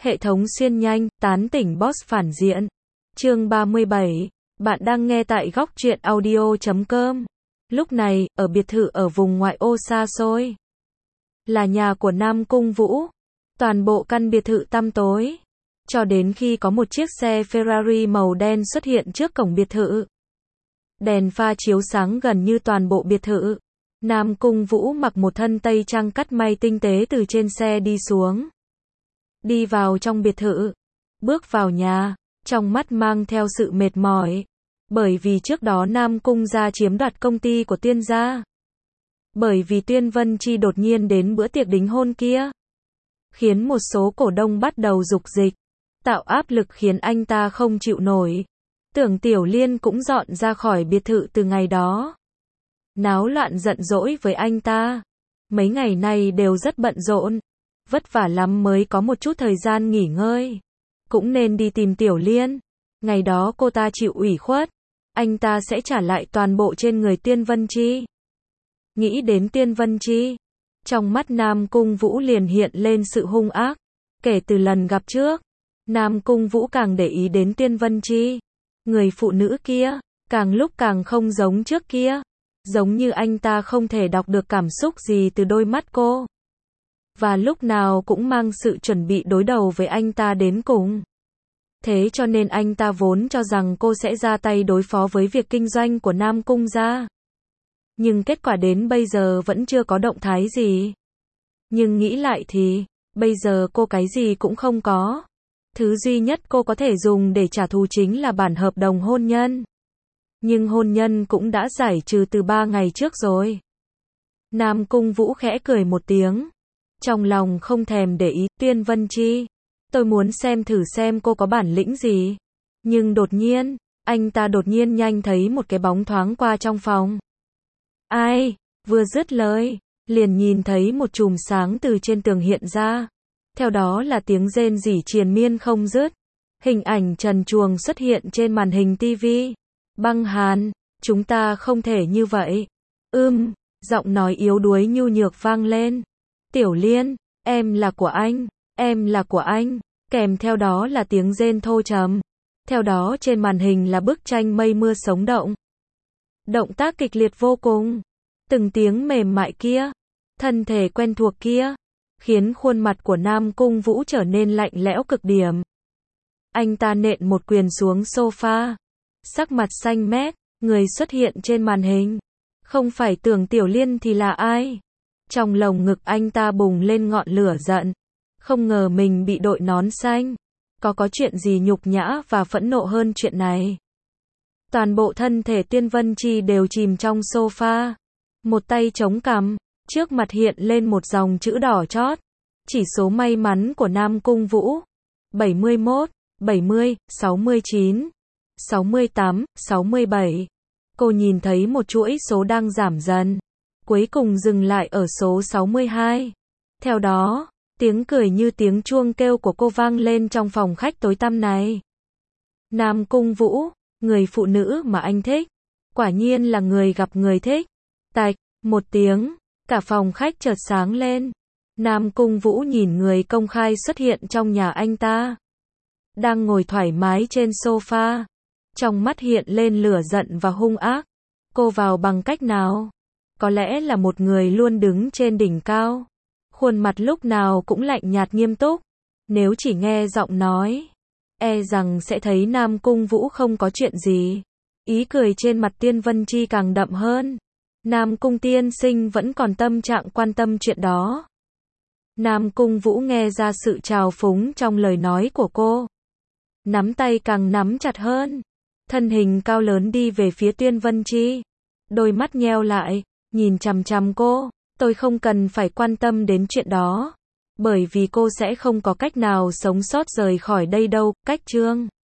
Hệ thống xuyên nhanh, tán tỉnh boss phản diện. Chương 37. Bạn đang nghe tại góc truyện audio.com. Lúc này, ở biệt thự ở vùng ngoại ô xa xôi, là nhà của Nam Cung Vũ. Toàn bộ căn biệt thự tăm tối, cho đến khi có một chiếc xe Ferrari màu đen xuất hiện trước cổng biệt thự. Đèn pha chiếu sáng gần như toàn bộ biệt thự. Nam Cung Vũ mặc một thân tây trang cắt may tinh tế từ trên xe đi xuống. Đi vào trong biệt thự. Bước vào nhà, trong mắt mang theo sự mệt mỏi. Bởi vì trước đó Nam Cung gia chiếm đoạt công ty của Tiên gia. Bởi vì Tuyên Vân Chi đột nhiên đến bữa tiệc đính hôn kia, khiến một số cổ đông bắt đầu rục dịch, tạo áp lực khiến anh ta không chịu nổi. Tưởng Tiểu Liên cũng dọn ra khỏi biệt thự từ ngày đó. Náo loạn giận dỗi với anh ta. Mấy ngày nay đều rất bận rộn. Vất vả lắm mới có một chút thời gian nghỉ ngơi. Cũng nên đi tìm Tiểu Liên. Ngày đó cô ta chịu ủy khuất, anh ta sẽ trả lại toàn bộ trên người Tiên Vân Chi. Nghĩ đến Tiên Vân Chi, trong mắt Nam Cung Vũ liền hiện lên sự hung ác. Kể từ lần gặp trước, Nam Cung Vũ càng để ý đến Tiên Vân Chi. Người phụ nữ kia, càng lúc càng không giống trước kia. Giống như anh ta không thể đọc được cảm xúc gì từ đôi mắt cô. Và lúc nào cũng mang sự chuẩn bị đối đầu với anh ta đến cùng. Thế cho nên anh ta vốn cho rằng cô sẽ ra tay đối phó với việc kinh doanh của Nam Cung gia. Nhưng kết quả đến bây giờ vẫn chưa có động thái gì. Nhưng nghĩ lại thì, bây giờ cô cái gì cũng không có. Thứ duy nhất cô có thể dùng để trả thù chính là bản hợp đồng hôn nhân. Nhưng hôn nhân cũng đã giải trừ từ 3 ngày trước rồi. Nam Cung Vũ khẽ cười một tiếng. Trong lòng không thèm để ý. Tiên Vân Chi, tôi muốn xem thử xem cô có bản lĩnh gì. Nhưng đột nhiên, anh ta đột nhiên nhanh thấy một cái bóng thoáng qua trong phòng. Ai? Vừa dứt lời, liền nhìn thấy một chùm sáng từ trên tường hiện ra. Theo đó là tiếng rên rỉ triền miên không dứt. Hình ảnh trần truồng xuất hiện trên màn hình TV. Băng Hàn, chúng ta không thể như vậy. Giọng nói yếu đuối nhu nhược vang lên. Tiểu Liên, em là của anh, em là của anh. Kèm theo đó là tiếng rên thô trầm. Theo đó trên màn hình là bức tranh mây mưa sống động. Động tác kịch liệt vô cùng. Từng tiếng mềm mại kia, thân thể quen thuộc kia, khiến khuôn mặt của Nam Cung Vũ trở nên lạnh lẽo cực điểm. Anh ta nện một quyền xuống sofa. Sắc mặt xanh mét, người xuất hiện trên màn hình. Không phải Tưởng Tiểu Liên thì là ai? Trong lồng ngực anh ta bùng lên ngọn lửa giận. Không ngờ mình bị đội nón xanh. Có chuyện gì nhục nhã và phẫn nộ hơn chuyện này? Toàn bộ thân thể Tiên Vân Chi đều chìm trong sofa. Một tay chống cằm, trước mặt hiện lên một dòng chữ đỏ chót. Chỉ số may mắn của Nam Cung Vũ. 71, 70, 69, 68, 67. Cô nhìn thấy một chuỗi số đang giảm dần. Cuối cùng dừng lại ở số 62. Theo đó, tiếng cười như tiếng chuông kêu của cô vang lên trong phòng khách tối tăm này. Nam Cung Vũ, người phụ nữ mà anh thích. Quả nhiên là người gặp người thích. Tạch, một tiếng, cả phòng khách chợt sáng lên. Nam Cung Vũ nhìn người công khai xuất hiện trong nhà anh ta. Đang ngồi thoải mái trên sofa. Trong mắt hiện lên lửa giận và hung ác. Cô vào bằng cách nào? Có lẽ là một người luôn đứng trên đỉnh cao. Khuôn mặt lúc nào cũng lạnh nhạt nghiêm túc. Nếu chỉ nghe giọng nói, e rằng sẽ thấy Nam Cung Vũ không có chuyện gì. Ý cười trên mặt Tiên Vân Chi càng đậm hơn. Nam Cung tiên sinh vẫn còn tâm trạng quan tâm chuyện đó. Nam Cung Vũ nghe ra sự trào phúng trong lời nói của cô. Nắm tay càng nắm chặt hơn. Thân hình cao lớn đi về phía Tiên Vân Chi. Đôi mắt nheo lại, nhìn chằm chằm cô. Tôi không cần phải quan tâm đến chuyện đó. Bởi vì cô sẽ không có cách nào sống sót rời khỏi đây đâu. Cách chương